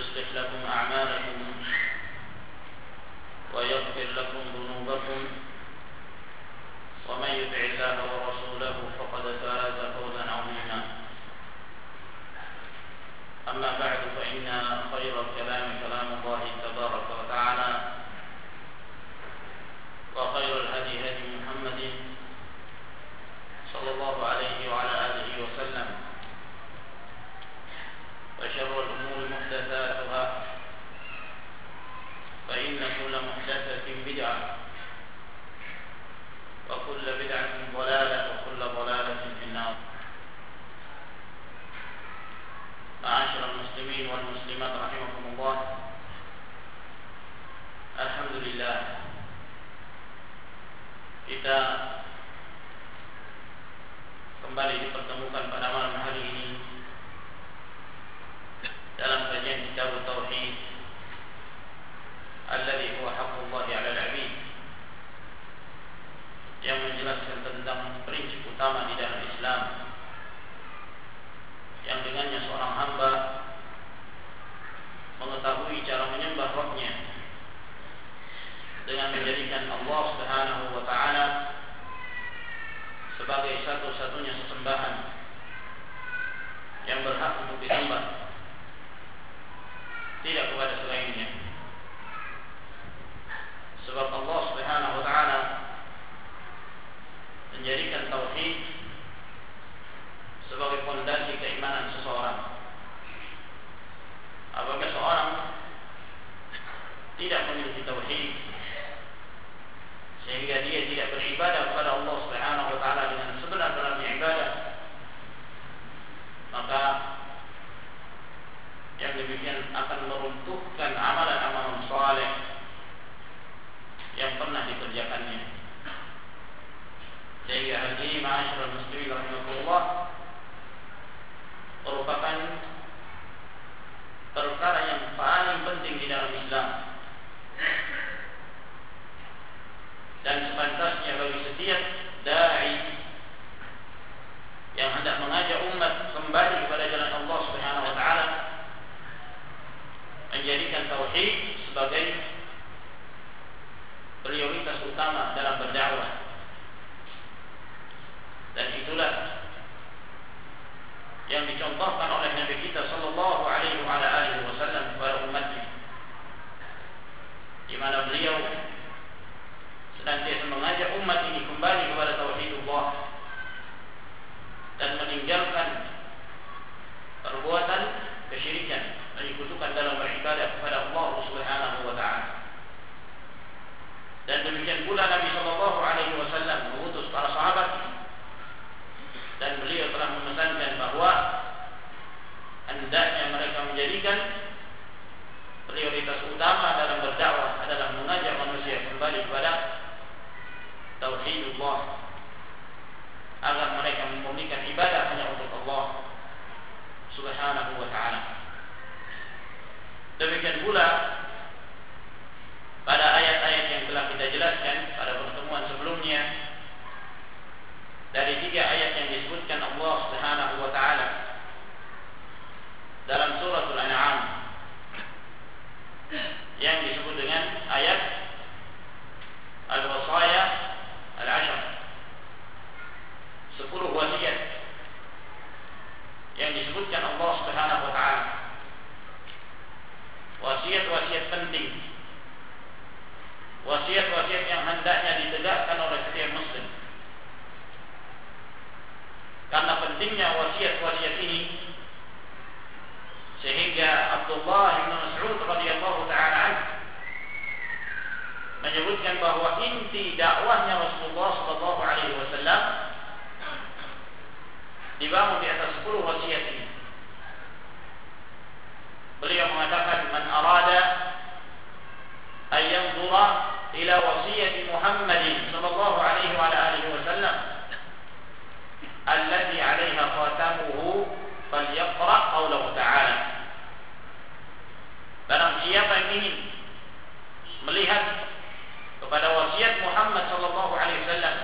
يصلح لكم أعمالكم ويغفر لكم ذنوبكم ومن يطع الله ورسوله فقد فاز فوزا عظيما. أما بعد فإن خير الكلام كلام الله تبارك وتعالى وخير الهدي هدي محمد صلى الله عليه وعلى آله وسلم وشر الأمور محدثاتها فإن كل محدثة بدعة وكل بدعة ضلالة وكل ضلالة في النار. معاشر المسلمين والمسلمات رحمكم الله, alhamdulillah kita kembali dipertemukan pada malam hari ini dalam kajian kitab tauhid alladhi huwa haqqullah 'ala al-'abid, yang menjelaskan tentang prinsip utama di dalam Islam yang dengannya seorang hamba mengetahui cara menyembah Rabb-Nya dengan menjadikan Allah Subhanahu wa taala sebagai satu-satunya sesembahan yang berhak untuk disembah, tidak kepada selainnya. Sebab Allah Subhanahu wa taala menjadikan tauhid sebagai fondasi keimanan seseorang. Apabila seorang tidak memiliki tauhid sehingga dia tidak beribadah kepada Allah Subhanahu wa taala dengan sebenar-benarnya ibadah, maka yang demikian akan meruntuhkan amalan-amalan saleh yang pernah dikerjakannya. Sehingga hal ini, ma'asyiral muslimin rahimakumullah, merupakan perkara yang paling penting di dalam Islam, dan sepantasnya bagi setiap dai yang hendak mengajak umat kembali kepada jalan Allah Subhanahu wa taala menjadikan tauhid sebagai prioritas utama dalam berdakwah. Dan itulah yang dicontohkan oleh Nabi kita sallallahu alaihi wasallam kepada umatnya, di mana beliau senantiasa mengajak umat ini kembali kepada tauhidullah dan meninggalkan perbuatan kesyirikan, menyekutukan dalam beribadah kepada Allah Subhanahu wa taala. Dan demikian pula Nabi sallallahu alaihi wasallam mengutus para sahabat, dan beliau telah memesankan bahwa hendaknya mereka menjadikan prioritas utama dalam berdakwah adalah mengajak manusia kembali kepada tauhidullah, agar mereka memurnikan ibadah hanya untuk Allah Subhanahu wa taala. Demikian pula pada ayat-ayat yang telah kita jelaskan pada pertemuan sebelumnya, dari 3 ayat yang disebutkan Allah Subhanahu wa taala dalam surah Al-An'am, yang disebut dengan ayat Al-Wasaya Al-Ashr, 10 wasiat yang disebutkan Allah Subhanahu wa taala, wasiat-wasiat penting, wasiat-wasiat yang hendaknya ditegakkan oleh setiap muslim. Karena pentingnya wasiat-wasiat ini, sehingga Abdullah bin Mas'ud radhiyallahu taala anhu menyebutkan bahwa inti dakwahnya Rasulullah sallallahu alaihi wasallam dibangun di atas 10 wasiat ini. Beliau mengatakan, man arada an yanzura ila wasiyati Muhammadin sallallahu alaihi wa alihi wasallam allati 'alaiha khatamuhu falyaqra qawlahu ta'ala. Barang siapa yang ingin melihat kepada wasiat Muhammad sallallahu alaihi wasallam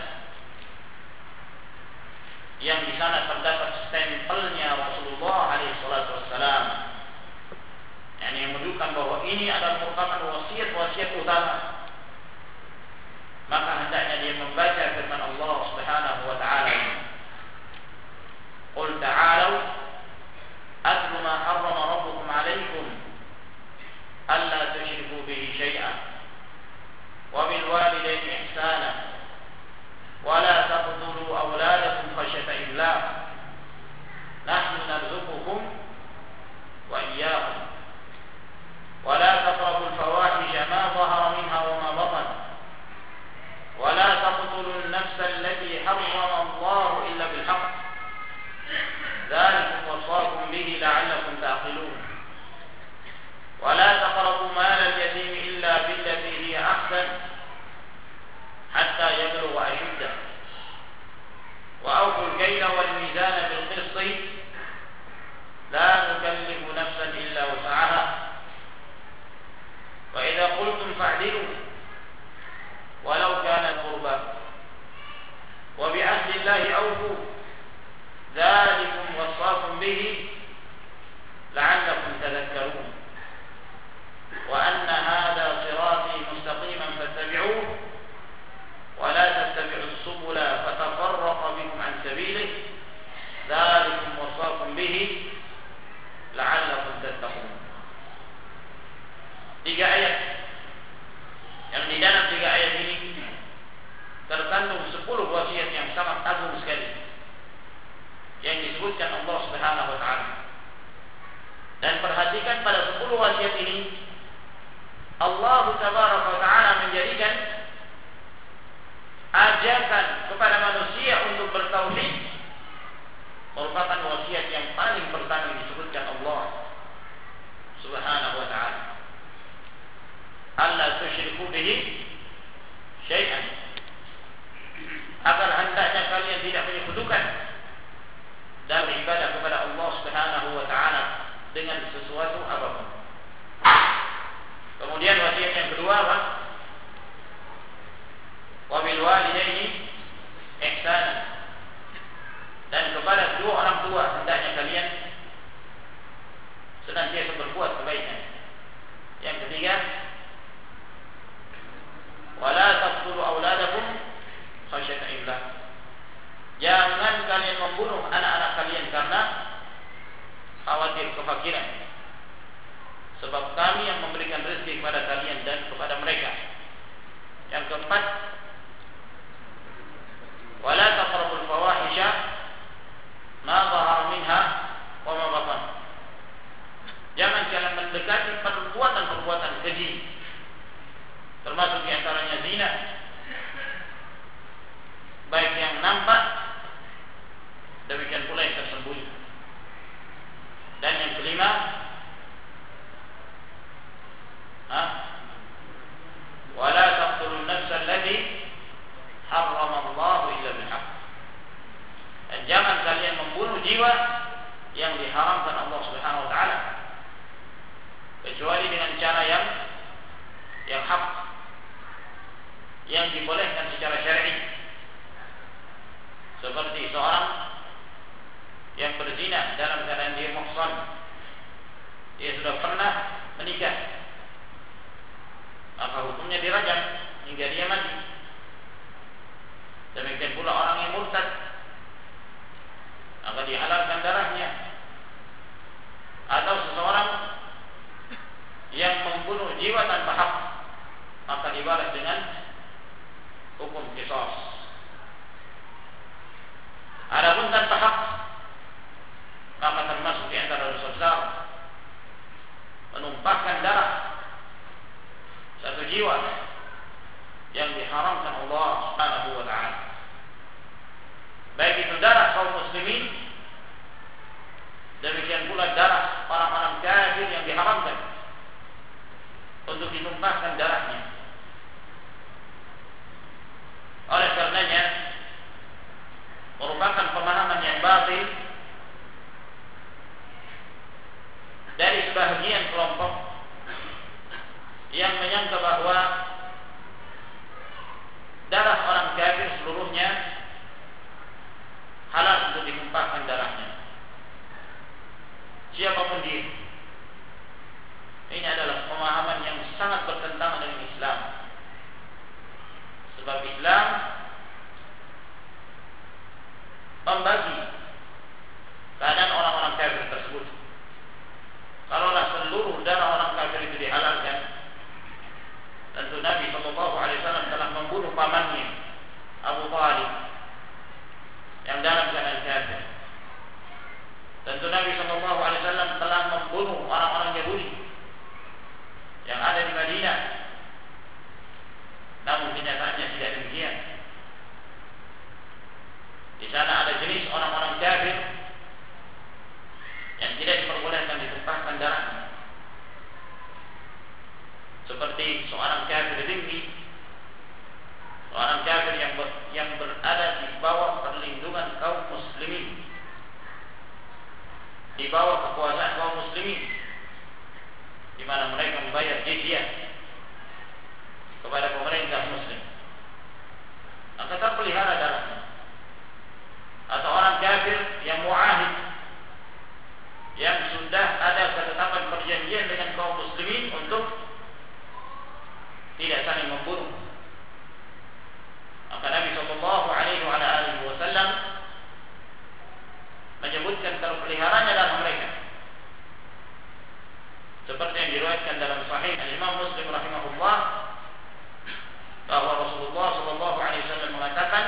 yang di sana terdapat stempelnya Rasulullah alaihi salatu wassalam, yang menunjukkan bahwa ini adalah merupakan wasiat utama, maka hendaknya dia membaca firman Allah Subhanahu wa taala. Qul ta'alu atlu ma harrama rabbukum 'alaykum alla tusyriku bihi syai'an wa bil walidayni ihsana wa la taqtulu awladakum khashyata imlaq nahnu narzuqukum wa iyyahum wa la taqrabul fawahisha ma dhahara minha wa ma batan wa la taqtulun nafsa allati harrama Allah illa bil haqq dzalikum wasaqakum bihi la'allakum ta'qilun wa la taqrabu mal al-yatim illa billati hiya ahsan hatta yablugha ashuddah wa awfu al-kayla wal mizana bil qist la nukallifu nafsan illa wus'aha wa idza qultum fa'dilu walau kana qurba wa bi ahdi Allahi awfu dzalikum wasaqakum bihi la'allakum tadhakkarun wa anna hadha sirati mustaqiman fattabi'uhu wa la tattabi'us subula fatafarraqa bikum an sabilihi dzalikum wasaqakum bihi la'allakum tattaqun. 3 ayat yang di dalam 3 ayat ini terkandung 10 wasiat yang sangat agung sekali yang disebutkan Allah Subhanahu wa taala. Dan perhatikan pada 10 wasiat ini Allah Tabaraka wa taala menjadikan ajakan kepada manusia untuk bertauhid merupakan wasiat yang paling pertama yang disebutkan Allah Subhanahu wa taala. Alla tusyriku bihi syai'an, agar hendaknya kalian tidak menyekutukan dalam ibadah kepada Allah Subhanahu wa taala dengan sesuatu apapun. Kemudian wasiat yang kedua apa? Wa bil walidayni ihsana, dan kepada kedua orang tua hendaknya kalian senantiasa berbuat kebaikan. Yang ketiga, wala taqtulu auladakum khasyata imlaq, jangan kalian membunuh anak-anak kalian karena khawatir kefakiran, sebab kami yang memberikan rezeki kepada kalian dan kepada mereka. Yang keempat, wala taqrabul fawahisha ma dhahara minha wa ma batan, jangan kalian mendekati perbuatan-perbuatan keji, termasuk di antaranya zina, baik yang nampak demikian pula yang tersembunyi. Dan yang kelima, wala taqtulun nafsa allati harrama Allah illa bil haqq, dan jangan kalian membunuh jiwa yang diharamkan Allah Subhanahu wa taala kecuali dengan cara yang hak, yang dibolehkan secara syar'i, seperti seorang yang berzina dalam keadaan dia muhsan, dia sudah pernah menikah, maka hukumnya dirajam hingga dia mati. Demikian pula orang yang murtad, maka dihalalkan darahnya. Atau seseorang yang membunuh jiwa tanpa hak, maka dibalas dengan hukum qisas. Adapun tanpa hak, maka termasuk di antara dosa besar menumpahkan darah satu jiwa yang diharamkan Allah Subhanahu wa taala, baik itu darah kaum muslimin, demikian pula darah orang-orang kafir yang diharamkan untuk ditumpahkan darahnya. Oleh karenanya merupakan pemahaman yang batil dari sebahagian kelompok yang menyangka bahwa darah orang kafir seluruhnya halal untuk ditumpahkan darahnya, siapapun dia. Ini adalah sangat bertentangan dengan Islam. Sebab Islam membagi keadaan orang-orang kafir tersebut. Kalaulah seluruh darah orang kafir itu dihalalkan, tentu Nabi SAW telah membunuh pamannya Abu Thalib yang dalam keadaan kafir. Tentu Nabi SAW telah membunuh orang-orang Yahudi yang ada di Madinah. Namun kenyataannya tidak demikian. Di sana ada jenis orang-orang kafir yang tidak diperbolehkan ditumpahkan darahnya, seperti seorang kafir tinggi, seorang kafir yang berada di bawah perlindungan kaum muslimin, di bawah kekuasaan kaum muslimin, di mana mereka membayar jizyah kepada pemerintah muslim, maka terpelihara darahnya. Atau orang kafir yang muahid, yang sudah ada ketetapan perjanjian dengan kaum muslimin untuk tidak saling membunuh, maka Nabi SAW menyebutkan terpeliharanya darah mereka, seperti yang diriwayatkan dalam Sahih Imam Muslim rahimahullah, bahwa Rasulullah SAW mengatakan,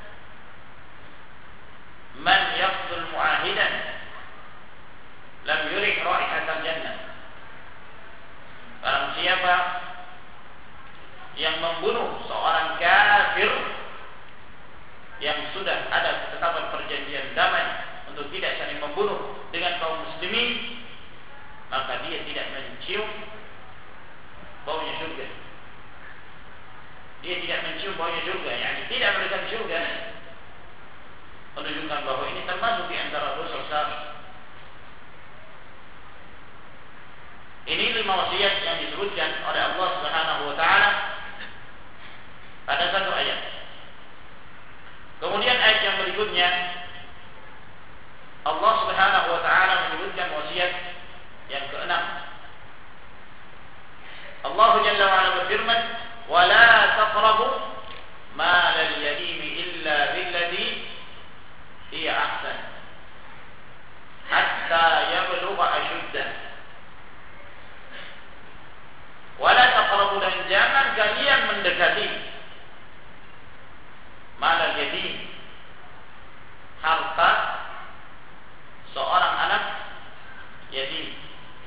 "Man yaqtul mu'ahidan lam yurih raihatal jannah." Barang siapa yang membunuh seorang kafir yang sudah ada ketetapan perjanjian damai untuk tidak saling membunuh dengan kaum muslimin, maka dia tidak mencium baunya surga. Dia tidak mencium baunya surga, yakni tidak mendekati surga, menunjukkan bahwa ini termasuk di antara dosa besar. Ini 5 wasiat yang disebutkan oleh Allah Subhanahu wa taala pada satu ayat. Kemudian ayat yang berikutnya Allah Subhanahu wa taala menyebutkan wasiat yang ke-6. Allah Jalla wa ala berfirman, "Wa la taqrabu mal al-yatim illa billati hiya ahsan hatta yablugha ashuddah." Wa la taqrabu, dan jangan kalian mendekati mal al-yatim, harta seorang anak yatim.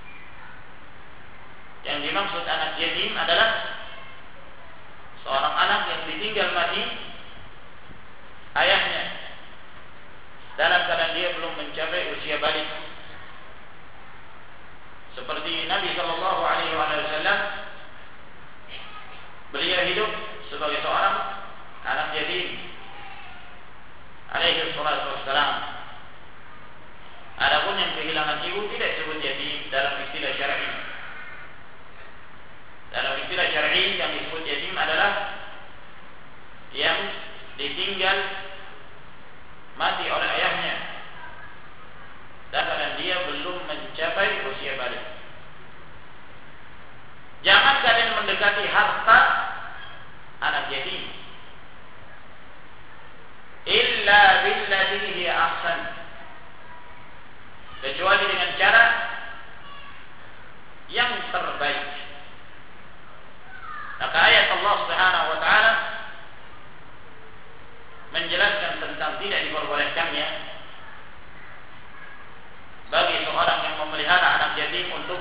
Yang dimaksud anak yatim adalah seorang anak yang ditinggal mati ayahnya dalam keadaan dia belum mencapai usia balik. Seperti Nabi SAW, beliau hidup sebagai seorang anak yatim alaihi salatu wassalam. Adapun yang kehilangan ibu tidak disebut yatim dalam istilah syar'i. Dalam istilah syar'i yang disebut yatim adalah yang ditinggal mati oleh ayahnya dan dia belum mencapai usia balik. Jangan kalian mendekati harta anak yatim illa billati hiya ahsan, kecuali dengan cara yang terbaik. Maka ayat Allah Subhanahu wa taala menjelaskan tentang tidak diperbolehkannya bagi seorang yang memelihara anak yatim untuk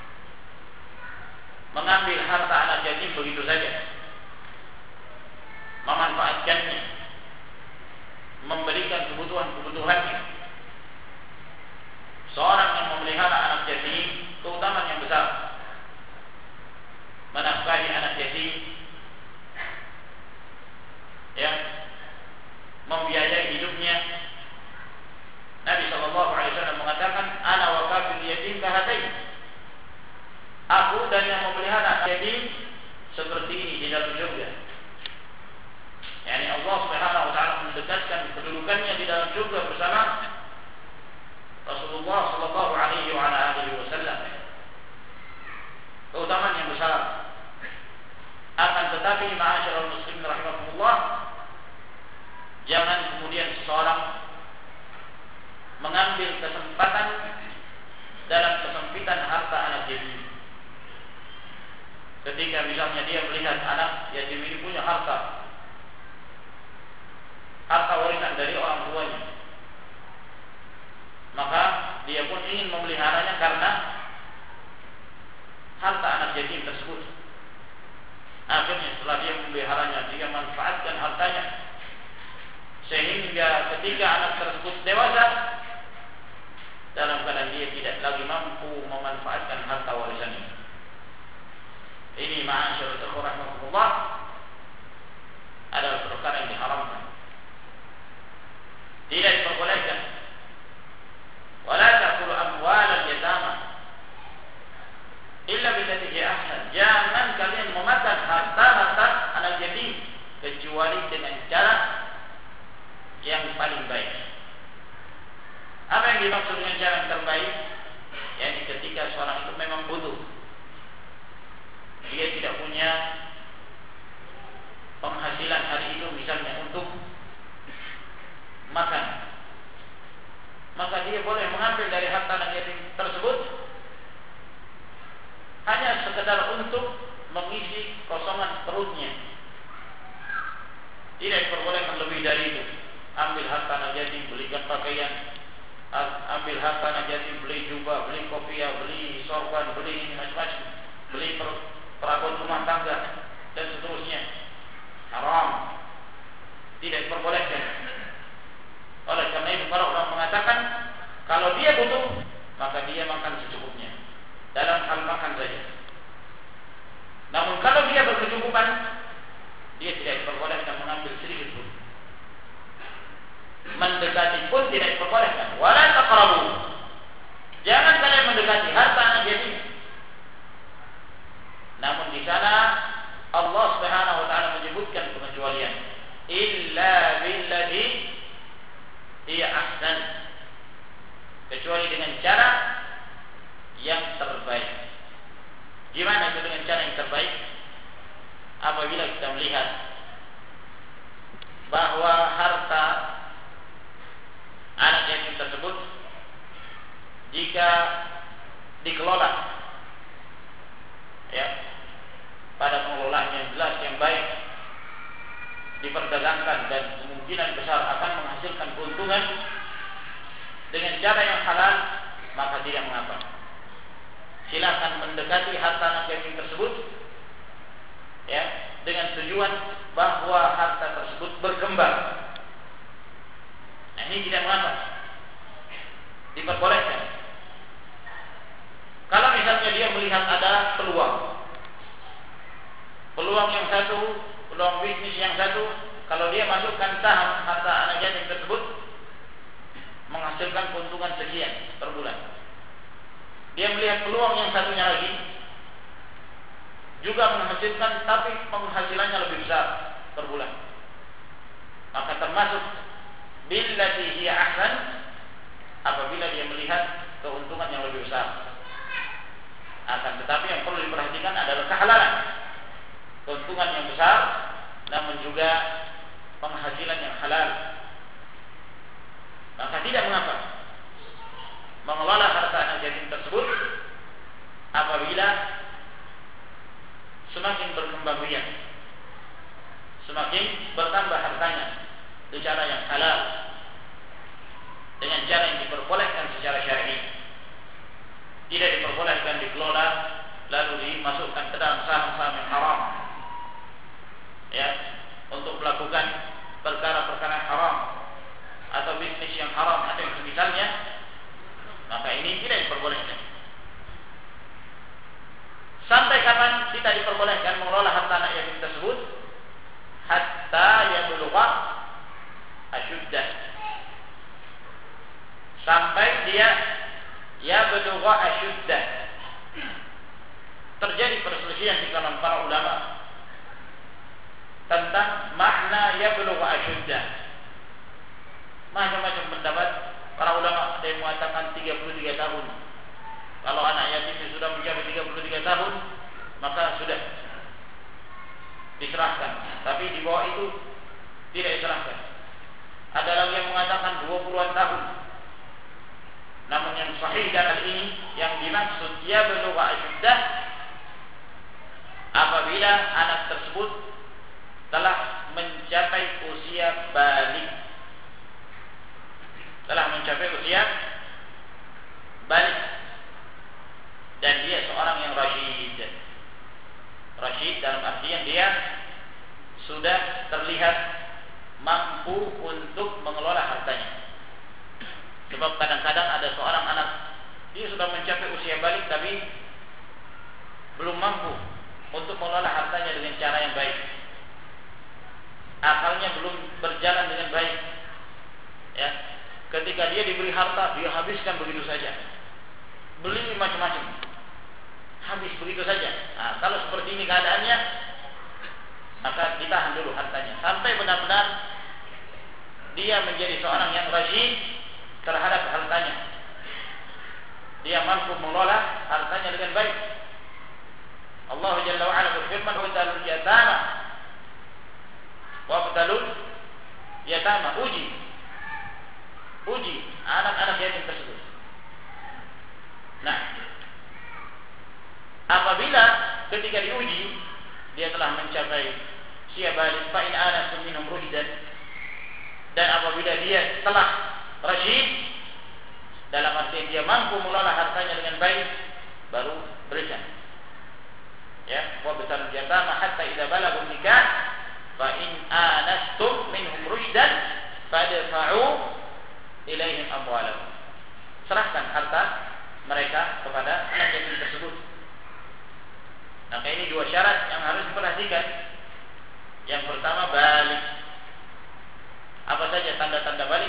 mengambil harta anak yatim begitu saja, memanfaatkannya, memberikan kebutuhan-kebutuhannya. Seorang yang memelihara anak yatim, keutamaan yang besar, menafkahi anak yatim, yang membiayai hidupnya. Nabi SAW mengatakan, "Ana wa kafil yatim kahatain." Aku dan yang memelihara anak yatim seperti ini di dalam surga. Yani Allah Subhanahu wa taala mendekatkan kedudukannya di dalam surga bersama Rasulullah sallallahu alaihi wasallam. Keutamaan yang besar. Tetapi ma'asyiral muslimin rahimakumullah, jangan kemudian seseorang mengambil kesempatan dalam kesempitan harta anak yatim. Ketika misalnya dia melihat anak yatim ini punya harta warisan dari orang tuanya, maka dia pun ingin memeliharanya karena harta anak yatim tersebut. Akhirnya setelah dia memeliharanya, dia manfaatkan hartanya sehingga ketika anak tersebut dewasa, dalam keadaan dia tidak lagi mampu memanfaatkan harta warisan ini. Ini ma'asyiral ikhwah rahimakumullah adalah perkara yang diharamkan, tidak diperbolehkan. Wala ta'kulu amwalal yatama illa billati hiya ahsan. Jangan kalian memakan harta anak yatim kecuali dengan cara yang paling baik. Apa yang dimaksud dengan cara yang terbaik? Yakni ketika seorang itu memang butuh, dia tidak punya penghasilan hari itu misalnya untuk makan, maka dia boleh mengambil dari harta anak yatim tersebut hanya sekedar untuk mengisi kosongan perutnya. Tidak diperbolehkan lebih dari itu. Ambil harta anak yatim, belikan pakaian, ambil harta anak yatim, beli jubah, beli kopiah, beli sorban, beli macam-macam, beli perabot rumah tangga dan seterusnya. Haram, tidak diperbolehkan. Oleh karena itu para ulama mengatakan kalau dia butuh, maka dia makan secukupnya dalam hal makan saja. Namun kalau dia berkecukupan, dia tidak diperbolehkan mengambil sedikit pun. Mendekati pun tidak diperbolehkan. Wala taqrabu, jangan kalian mendekati harta anak yatim. Namun di sana Allah Subhanahu wa taala menyebutkan pengecualian, illa billati hiya ahsan, kecuali dengan cara yang terbaik. Gimana itu dengan cara yang terbaik? Apabila kita melihat bahwa harta anak yatim tersebut jika dikelola pada pengelolaannya yang jelas, yang baik, diperdagangkan dan kemungkinan besar akan menghasilkan keuntungan dengan cara yang halal, maka tidak mengapa. Silakan mendekati harta anak yatim tersebut dengan tujuan bahwa harta tersebut berkembang. Nah, ini tidak mengapa, diperbolehkan. Kalau misalnya dia melihat ada peluang yang satu, peluang bisnis yang satu, kalau dia masukkan saham harta anak yatim tersebut menghasilkan keuntungan sekian per bulan, dia melihat peluang yang satunya lagi juga menghasilkan, tapi penghasilannya lebih besar per bulan, maka termasuk billati hiya ahsan apabila dia melihat keuntungan yang lebih besar. Akan tetapi yang perlu diperhatikan adalah kehalalan, keuntungan yang besar, namun juga penghasilan yang halal. Maka tidak mengapa mengelola harta anak yatim tersebut apabila semakin berkembang biak, semakin bertambah hartanya dengan cara yang halal, dengan cara yang diperbolehkan secara syar'i. Tidak diperbolehkan dikelola lalu dimasukkan ke dalam saham-saham yang haram, untuk melakukan perkara-perkara haram atau bisnis yang haram atau yang semisalnya, maka ini tidak diperbolehkan. Sampai kapan kita diperbolehkan mengelola harta anak yatim tersebut? Hatta yablugha asyuddah, sampai dia yablugha asyuddah. Terjadi perselisihan di kalangan para ulama tentang makna yablugha asyuddah. Macam-macam pendapat para ulama. Ada yang mengatakan 33 tahun. Kalau anak yatim sudah mencapai 33 tahun, maka sudah diserahkan tidak diserahkan. Ada lagi yang mengatakan 20-an tahun. Namun yang sahih dalam ini yang dimaksud ya belugha asyuddah apabila anak tersebut telah mencapai usia balik. Telah mencapai usia balik dan dia seorang yang rasyid. Rasyid dalam artian dia sudah terlihat mampu untuk mengelola hartanya. Sebab kadang-kadang ada seorang anak dia sudah mencapai usia balik tapi belum mampu untuk mengelola hartanya dengan cara yang baik. Akalnya belum berjalan dengan baik. Ya, ketika dia diberi harta dia habiskan begitu saja. Beli macam-macam, habis begitu saja. Nah, kalau seperti ini keadaannya, maka ditahan dulu hartanya sampai benar-benar dia menjadi seorang yang rasyid terhadap hartanya. Dia mampu mengelola hartanya dengan baik. Allah Jalla wa Ala berfirman, "Wabtalul yatama." Wabtalul yatama, uji anak-anak yatim tersebut. Nah, apabila ketika diuji dia telah mencapai usia balik, fa in anastum minhum rushdan, dan apabila dia telah rasyid dalam arti dia mampu mengelola hartanya dengan baik, baru berikan. Ya, wa batal yatama hatta idza balagu nikah fa in anastum minhum rushdan fadfa'u ilaihim amwalahum. Serahkan harta mereka kepada anak yatim tersebut. Maka ini dua syarat yang harus diperhatikan. Yang pertama balik. Apa saja tanda-tanda balik?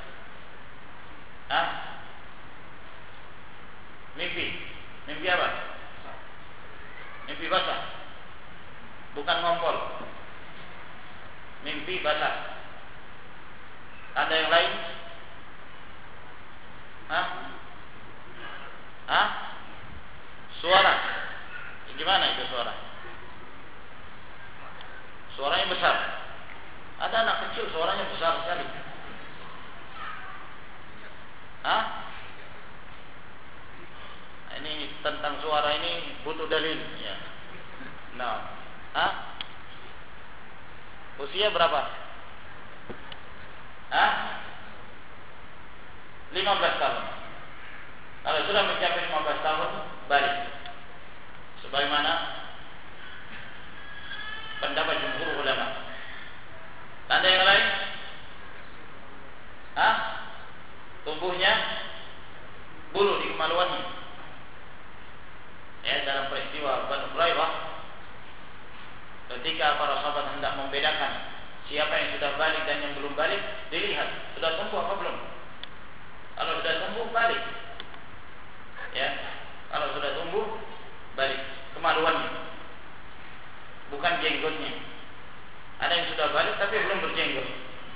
Mimpi apa? Mimpi basah. Bukan ngompol. Mimpi basah. Tanda yang lain? Suara. Gimana itu suara? Suaranya besar. Ada anak kecil suaranya besar sekali. Ini tentang suara ini butuh dalil ya. Nah, usia berapa? 15 tahun. Kalau sudah mencapai 15 tahun balik. Sebagaimana pendapat jumhur ulama. Tanda yang lain? Tumbuhnya bulu di kemaluannya. Ya, dalam peristiwa Banu Quraidah, ketika para sahabat hendak membedakan siapa yang sudah balik dan yang belum balik, dilihat sudah tumbuh apa belum. Kalau sudah tumbuh balik, ya, kalau sudah tumbuh balik kemaluannya, bukan jenggotnya. Ada yang sudah balik tapi belum berjenggot.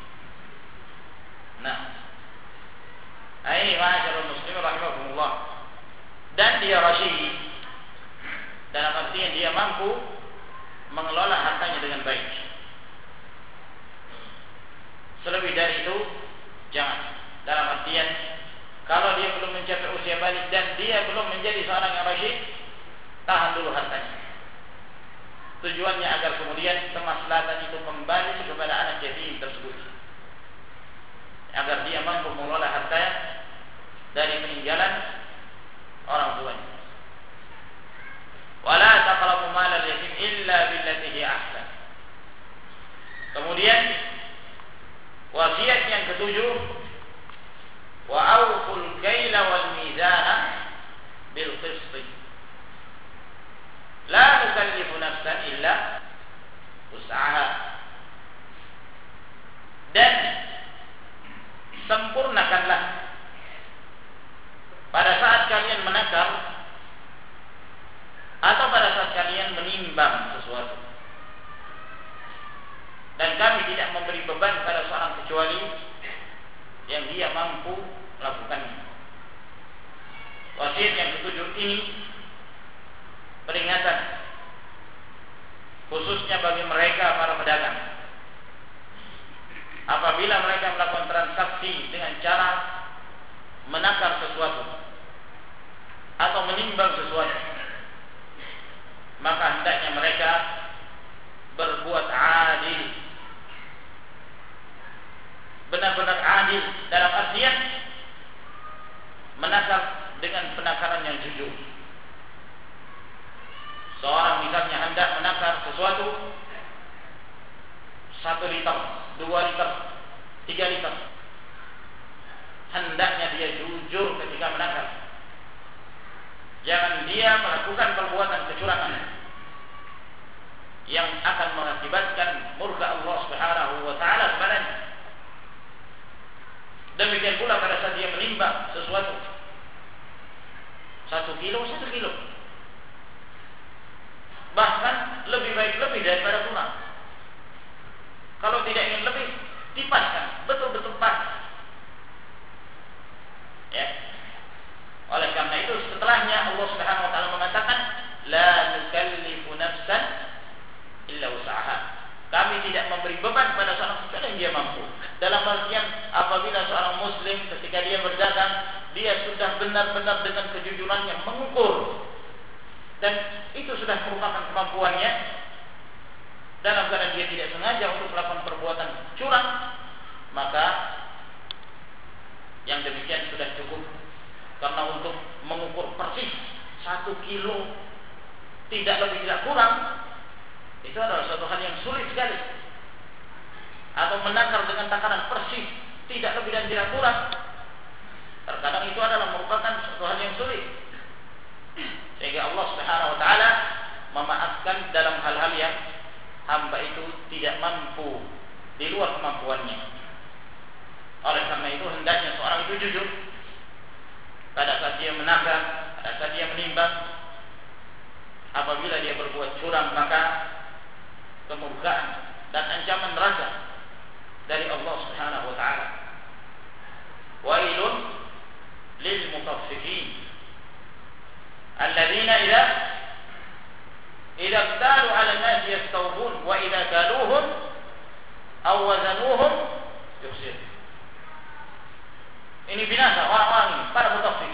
Nah, ini ma'asyiral muslimin rahimahumullah. Dan dia rasyid, dalam artian dia mampu mengelola hartanya dengan baik. Selebih dari itu jangan. Dalam artian kalau dia belum mencapai usia balik dan dia belum menjadi seorang yang rasyid, tahan dulu hartanya. Tujuannya agar kemudian kemaslahatan itu kembali kepada anak yatim tersebut, agar dia mampu mengelola hartanya dari peninggalan orang tuanya. Wala taqrabu malal yatim illa billati hi ahsan. Kemudian wasiat yang ketujuh, wa awful kaila wal mizana bil qist. La nukallifu nafsan illa wus'aha. Dan sempurnakanlah pada saat kalian menakar atau pada saat kalian menimbang sesuatu. Dan kami tidak memberi beban pada seorang kecuali yang dia mampu melakukannya. Wasiat yang ketujuh ini peringatan khususnya bagi mereka para pedagang menakar sesuatu atau menimbang sesuatu, maka hendaknya mereka berbuat adil, benar-benar adil dalam artian menakar dengan penakaran yang jujur. Seorang misalnya hendak menakar sesuatu 1 liter, 2 liter, 3 liter, hendaknya dia jujur ketika menakar. Jangan dia melakukan perbuatan kecurangan yang akan mengakibatkan murka Allah Subhanahu wa taala kepadanya. Demikian pula pada saat dia menimbang sesuatu 1 kilo, 1 kilo, bahkan lebih baik lebih daripada kurang. Kalau tidak ingin lebih, dipaskan betul-betul pas. Ya. Oleh karena itu setelahnya Allah Subhanahu wa taala mengatakan la nukallifu nafsan illa wus'aha. Kami tidak memberi beban pada seorang kecuali yang dia mampu. Dalam artian apabila seorang muslim ketika dia berdagang, dia sudah benar-benar dengan kejujurannya mengukur dan itu sudah merupakan kemampuannya, dalam keadaan dia tidak sengaja untuk melakukan perbuatan curang, maka yang demikian sudah cukup. Karena untuk mengukur persis 1 kilo tidak lebih tidak kurang, itu adalah suatu hal yang sulit sekali. Atau menakar dengan takaran persis tidak lebih dan tidak kurang, terkadang itu adalah merupakan suatu hal yang sulit. Sehingga Allah Subhanahu wa taala memaafkan dalam hal-hal yang hamba itu tidak mampu, di luar kemampuannya. Oleh karena itu hendaknya seorang itu jujur pada saat dia menakar, pada saat dia menimbang. Apabila dia berbuat curang, maka kemurkaan dan ancaman neraka dari Allah Subhanahu wa taala. Wailun lil mutaffifin alladzina idza iktalu 'ala an-nas yastawfun wa idza kaluhum aw wazanuhum yukhsir. Ini binasa orang-orang ini, para mutaffif.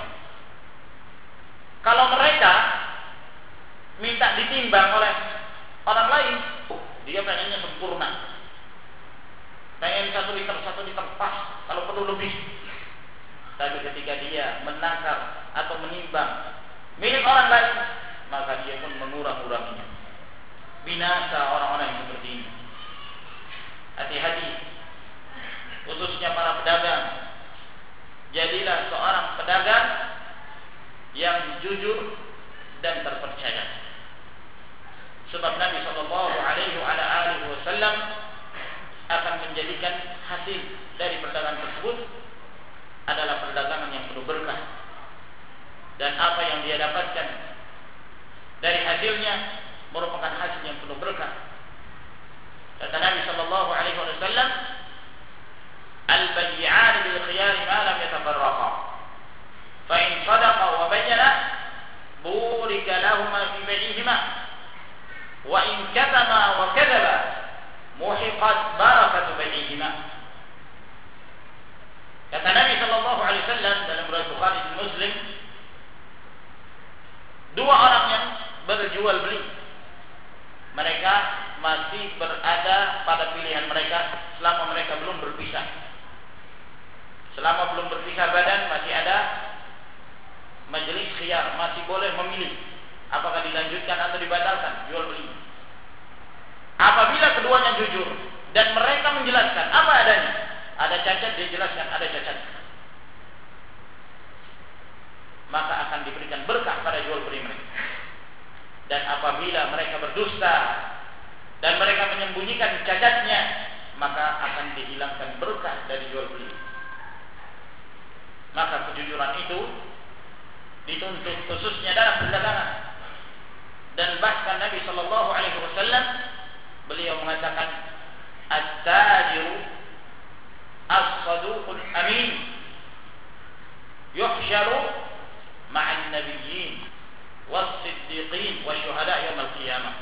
Kalau mereka minta ditimbang oleh orang lain, dia pengennya sempurna, pengen 1 liter pas, kalau perlu lebih. Tapi ketika dia menakar atau menimbang milik orang lain, maka dia pun mengurang-uranginya. Binasa orang-orang yang seperti ini. Hati-hati, khususnya para pedagang. Jadilah seorang pedagang yang jujur dan terpercaya. Sebab Nabi sallallahu alaihi wasallam akan menjadikan hasil dari perdagangan tersebut adalah perdagangan yang penuh berkah. Dan apa yang dia dapatkan dari hasilnya merupakan hasil yang penuh berkah. Kata Nabi sallallahu alaihi wasallam, al-bay'an bil khiyar ma lam yatafarraqa. Fa in sadaqa wa bayyana burika lahumā fi bay'ihimā. Wa in katama wa kadzaba muhiqat barakatu bay'ihimā. Kata Nabi sallallahu alaihi wasallam dalam riwayat Bukhari dan Muslim, 2 orang yang berjual beli, mereka masih berada pada pilihan mereka selama mereka belum berpisah. Selama belum berpisah badan masih ada majelis khiyar, masih boleh memilih apakah dilanjutkan atau dibatalkan jual beli. Apabila keduanya jujur dan mereka menjelaskan apa adanya, ada cacat dia jelaskan ada cacat, maka akan diberikan berkah pada jual beli mereka. Dan apabila mereka berdusta dan mereka menyembunyikan cacatnya, maka akan dihilangkan berkah dari jual beli. Maka kejujuran itu dituntut khususnya dalam perdagangan. Dan bahkan Nabi sallallahu alaihi wasallam beliau mengatakan at-tajiru as-saduqul amin yuhsyaru ma'an nabiyyin was-siddiqin wasyuhada yaumil qiyamah.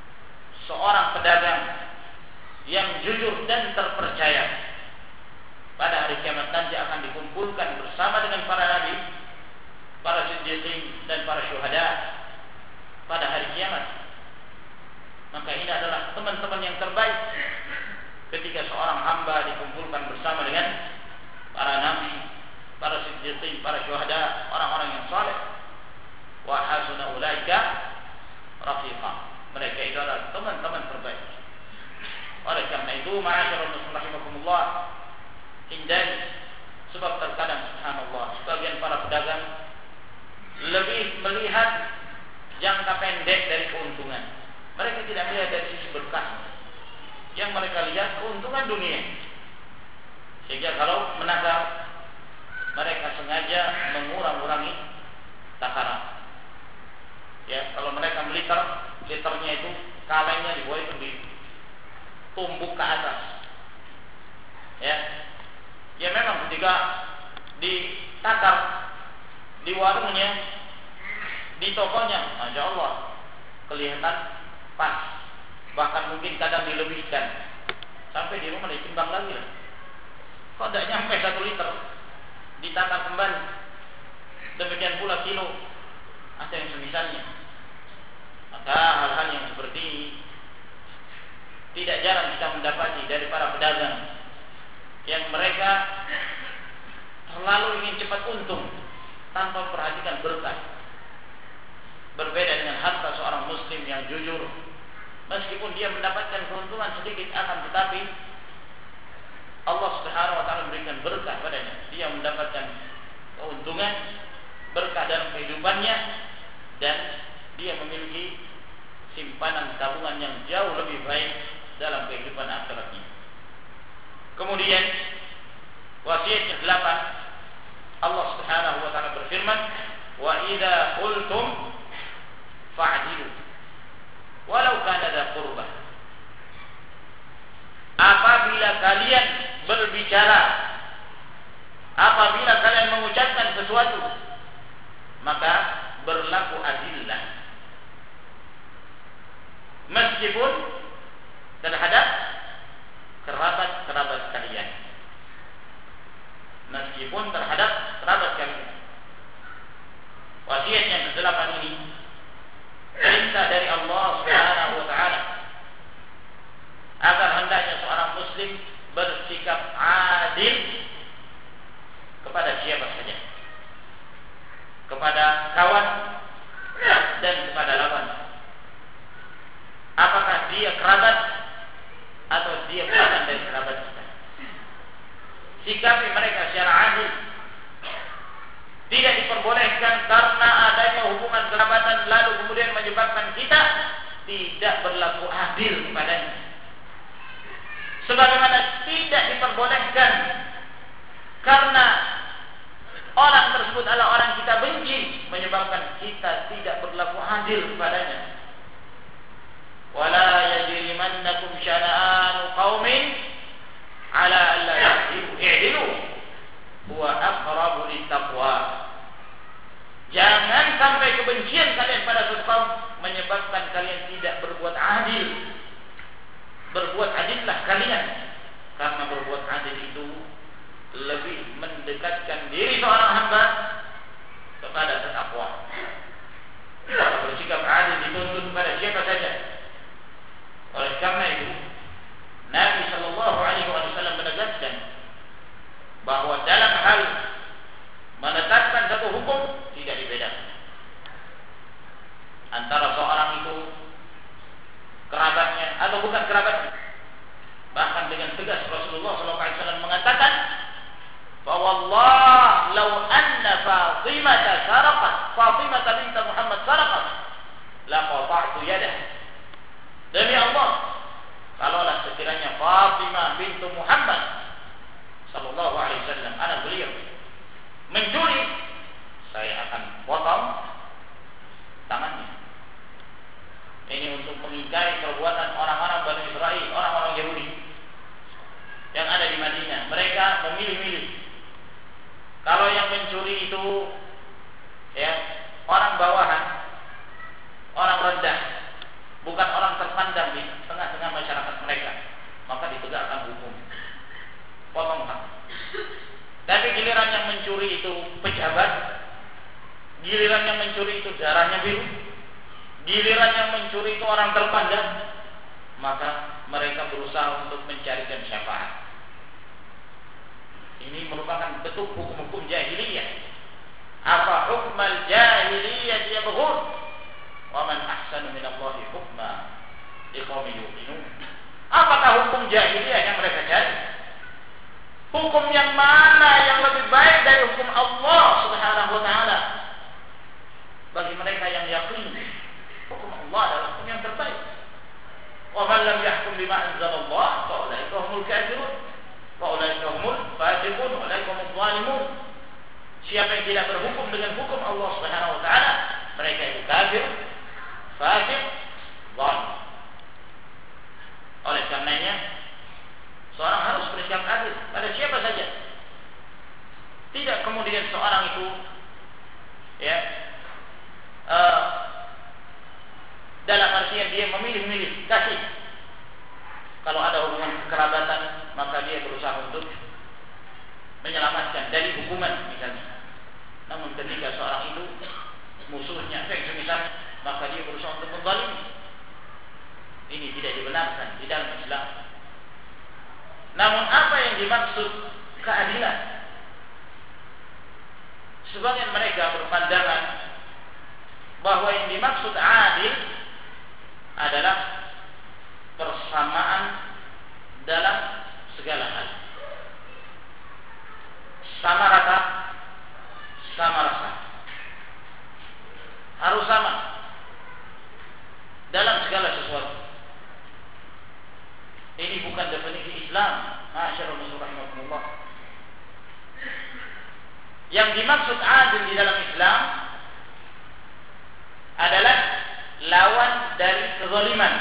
Seorang pedagang yang jujur dan terpercaya, pada hari kiamat nanti akan dikumpulkan bersama dengan para nabi, para siddiqin dan para syuhada pada hari kiamat. Maka ini adalah teman-teman yang terbaik ketika seorang hamba dikumpulkan bersama dengan para nabi, para siddiqin, para syuhada, orang-orang yang saleh. Wa hasuna ulaika rafiqa. Mereka itu adalah teman-teman terbaik. Oleh karena itu, ma'asyiral muslimin rahimakumullah, hindari, sebab terkadang subhanallah sebagian para pedagang lebih melihat jangka pendek dari keuntungan. Mereka tidak melihat dari sisi berkah. Yang mereka lihat keuntungan dunia. Sehingga kalau menakar, mereka sengaja mengurang-urangi takaran. Ya, kalau mereka liternya itu kalengnya di bawah itu ditumbuk ke atas. Ya. Ya memang ketika ditakar di warungnya, di tokonya, masya Allah, kelihatan pas. Bahkan mungkin kadang dilebihkan. Sampai di rumah ditimbang lagi lah. Kok tidak nyampe 1 liter, ditakar kembali. Demikian pula kilo, atau yang semisalnya. Maka hal-hal yang seperti ini tidak jarang kita mendapati dari para pedagang yang mereka terlalu ingin cepat untung tanpa memperhatikan berkah. Berbeda dengan harta seorang muslim yang jujur, meskipun dia mendapatkan keuntungan sedikit, akan tetapi Allah Subhanahu wa taala memberikan berkah padanya. Dia mendapatkan keuntungan, berkah dalam kehidupannya, dan dia memiliki simpanan tabungan yang jauh lebih baik dalam kehidupan akhiratnya. Kemudian wasiat yang 8, Allah Subhanahu wa taala berfirman, "Wa idza qultum fa'dilu walau kana dza qurbah." Apabila kalian berbicara, apabila kalian mengucapkan sesuatu, maka berlaku adillah, meskipun terhadap kerabat-kerabat kalian. Meskipun terhadap kerabat kalian. Wasiat yang ke-8 ini perintah dari Allah Subhanahu wa taala agar hendaknya seorang muslim bersikap adil kepada siapa saja, kepada kawan dan kepada lawan. Apakah dia kerabat atau dia bukan dari kerabat kita. Sikapi mereka secara adil. Tidak diperbolehkan karena adanya hubungan kerabatan lalu kemudian menyebabkan kita tidak berlaku adil kepadanya. Sebagaimana tidak diperbolehkan karena orang tersebut adalah orang kita benci, menyebabkan kita tidak berlaku adil kepadanya. Wala yajrimannakum syana'anu qaumin ala alla ta'dilu huwa aqrabu littaqwa. Jangan sampai kebencian kalian pada suatu kaum menyebabkan kalian tidak berbuat adil. Berbuat adillah kalian, karena berbuat adil itu lebih mendekatkan diri seorang hamba kepada takwa. Kalau bersikap adil dituntut kepada siapa saja. Oleh karena itu, Nabi Shallallahu Alaihi Wasallam menegaskan bahwa dalam hal menetapkan satu hukum tidak dibedakan antara seorang itu kerabatnya atau bukan kerabatnya. Bahkan dengan tegas Rasulullah SAW mengatakan, "Fawallah, law anna Fatimah sarqat, Fatimah bint Muhammad sarqat, la qata'tu yadah." Demi Allah, kalaulah sekiranya Fatimah bintu Muhammad sallallahu alaihi wasallam, anak beliau, mencuri, saya akan potong tangannya. Ini untuk mengingkari perbuatan orang-orang Bani Israel, orang-orang Yahudi yang ada di Madinah. Mereka memilih-milih. Kalau yang mencuri itu ya orang bawahan, orang rendah, bukan orang terpandang di tengah-tengah masyarakat mereka, maka ditegakkan hukum potong tangan. mencuri itu pejabat, giliran yang mencuri itu darahnya biru, giliran yang mencuri itu orang terpandang, maka mereka berusaha untuk mencarikan syafaat. Ini merupakan bentuk hukum-hukum jahiliyah. Apa hukmal jahiliyah yabghun? Wa man ahsanu minallahi hukma liqaumin yuqinun. Apakah hukum jahiliyah yang mereka cari? Hukum yang mana yang lebih baik dari hukum Allah Subhanahu wa taala? Bagi mereka yang yakin hukum Allah adalah hukum yang terbaik. Wa man lam yahkum bima anzalallah fa ulaika humul kafirun wa ulaika humul fasiqun wa ulaika humuz zalimun. Siapa yang tidak berhukum dengan hukum Allah Subhanahu wa taala, mereka itu kafir, fasik, zalim. Oleh karenanya, seorang harus bersikap adil pada siapa saja. Tidak kemudian seorang itu dalam artian dia memilih-milih kasih. Kalau ada hubungan kekerabatan, maka dia berusaha untuk menyelamatkan dari hukuman misalnya. Namun ketika seorang itu musuhnya misalnya, maka dia berusaha untuk menzalimi. Ini tidak dibenarkan di dalam Islam. Namun apa yang dimaksud keadilan? Sebagian mereka berpandangan bahwa yang dimaksud adil adalah persamaan dalam segala hal. Sama rata, sama rasa. Harus sama dalam segala sesuatu. Ini bukan definisi Islam. Ma'asyiral muslimin rahimakumullah. Yang dimaksud adil di dalam Islam adalah lawan dari kezaliman.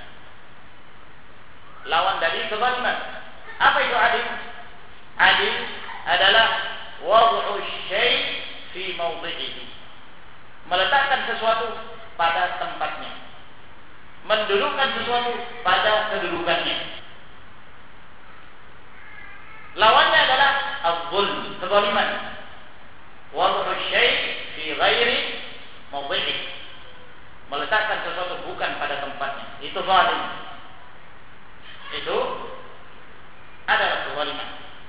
Lawan dari kezaliman. Apa itu adil? Adil adalah wad'u syai' fi mawdhi'ihi. Meletakkan sesuatu pada tempatnya. Mendudukkan sesuatu pada kedudukannya. Lawannya adalah az-zulm, kezaliman. Wad'u syai' fi ghairi mawdhi'ihi. Meletakkan sesuatu bukan pada tempatnya. Itu zalim. Itu adalah kezaliman.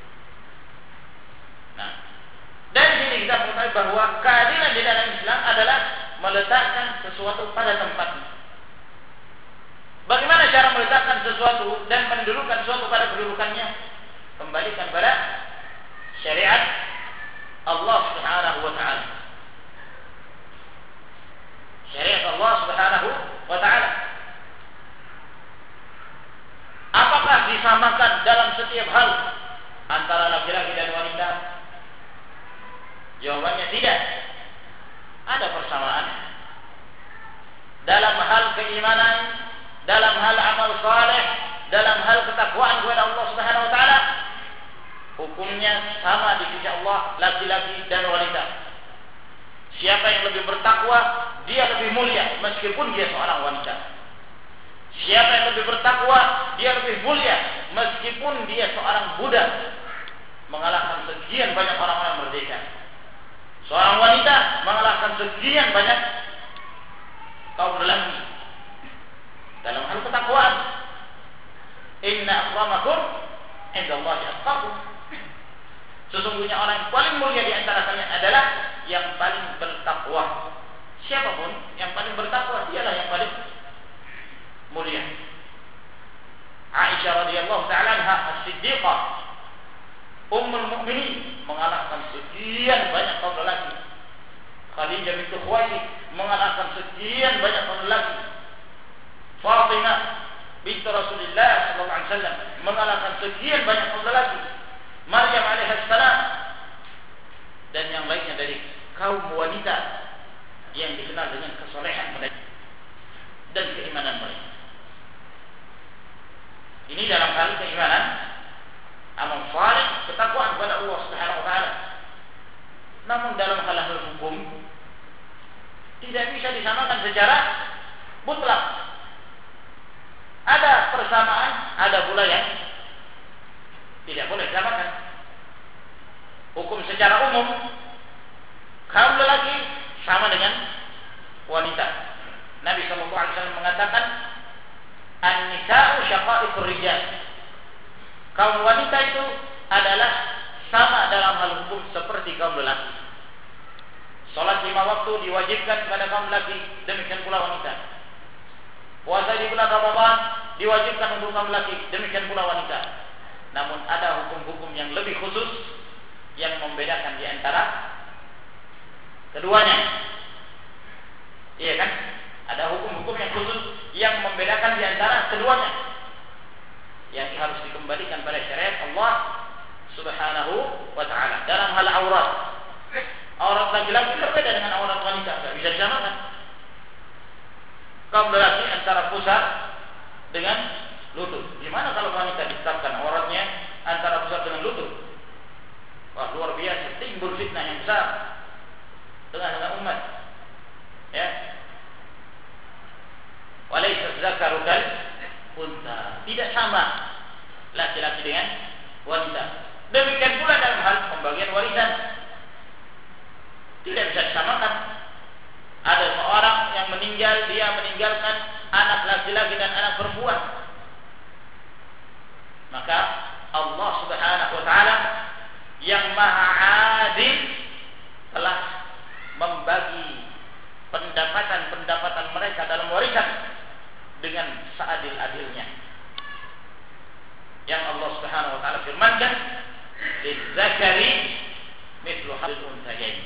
Nah, dari sini kita mengetahui bahwa keadilan di dalam Islam adalah meletakkan sesuatu pada tempatnya. Bagaimana cara meletakkan sesuatu dan mendudukkan sesuatu pada kedudukannya? Kembalikan pada syariat Allah Subhanahu wa taala. Syariat Allah Subhanahu wa taala. Apakah disamakan dalam setiap hal antara laki-laki dan wanita? Jawabannya tidak. Ada persamaan dalam hal keimanan, dalam hal amal saleh, dalam hal ketakwaan kepada Allah Subhanahu wa taala. Hukumnya sama di sisi Allah, laki-laki dan wanita. Siapa yang lebih bertakwa, dia lebih mulia meskipun dia seorang wanita. Siapa yang lebih bertakwa, dia lebih mulia meskipun dia seorang budak, mengalahkan sekian banyak orang-orang merdeka. Seorang wanita mengalahkan sekian banyak kaum lelaki dalam hal ketakwaan. Inna akramakum indallahi atqakum. Sesungguhnya orang yang paling mulia di antara kalian adalah yang paling bertakwa. Siapapun yang paling bertakwa, dialah yang paling mulia. Aisyah radhiyallahu ta'ala anha as-siddiqah, ummul mukminin, mengalahkan sekian banyak kaum lelaki. Khadijah binti Khuwailid mengalahkan sekian banyak kaum lelaki. Fatimah binti Rasulullah sallallahu alaihi wasallam mengalahkan sekian banyak kaum lelaki. Maryam alaihissalam dan yang lainnya dari kaum wanita yang dikenal dengan kesolehan mereka dan keimanan mereka. Ini dalam hal keimanan, amal saleh, ketakwaan kepada Allah Subhanahu wa taala. Namun dalam hal-hal hukum tidak bisa disamakan secara mutlak. Ada persamaan, ada pula yang tidak boleh disamakan. Hukum secara umum syaqa'iqur rijal. Kaum wanita itu adalah sama dalam hal hukum seperti kaum lelaki. Salat 5 waktu diwajibkan kepada kaum lelaki, demikian pula wanita. Puasa di bulan Ramadan diwajibkan untuk kaum lelaki, demikian pula wanita. Namun ada hukum-hukum yang lebih khusus yang membedakan di antara keduanya. Iya kan? Ada hukum-hukum yang khusus yang membedakan di antara keduanya, yang harus dikembalikan pada syariat Allah Subhanahu wa ta'ala. Dalam hal aurat, aurat laki-laki berbeda dengan aurat wanita, tidak bisa disamakan. Kaum lelaki antara pusar dengan lutut. Gimana kalau wanita ditetapkan auratnya antara pusar dengan lutut? Wah, luar biasa, timbul fitnah yang besar dengan umat. Ya. Walaysa dzakaru kal unta. Tidak sama laki-laki dengan wanita. Demikian pula dalam hal pembagian warisan. Tidak bisa disamakan. Ada seorang yang meninggal, dia meninggalkan anak laki-laki dan anak perempuan. Maka Allah Subhanahu wa ta'ala yang Maha Adil telah membagi pendapatan mereka dalam warisan dengan seadil-adilnya. Yang Allah Subhanahu wa ta'ala firmankan, "Lizzakari mithlu hadil unthayain."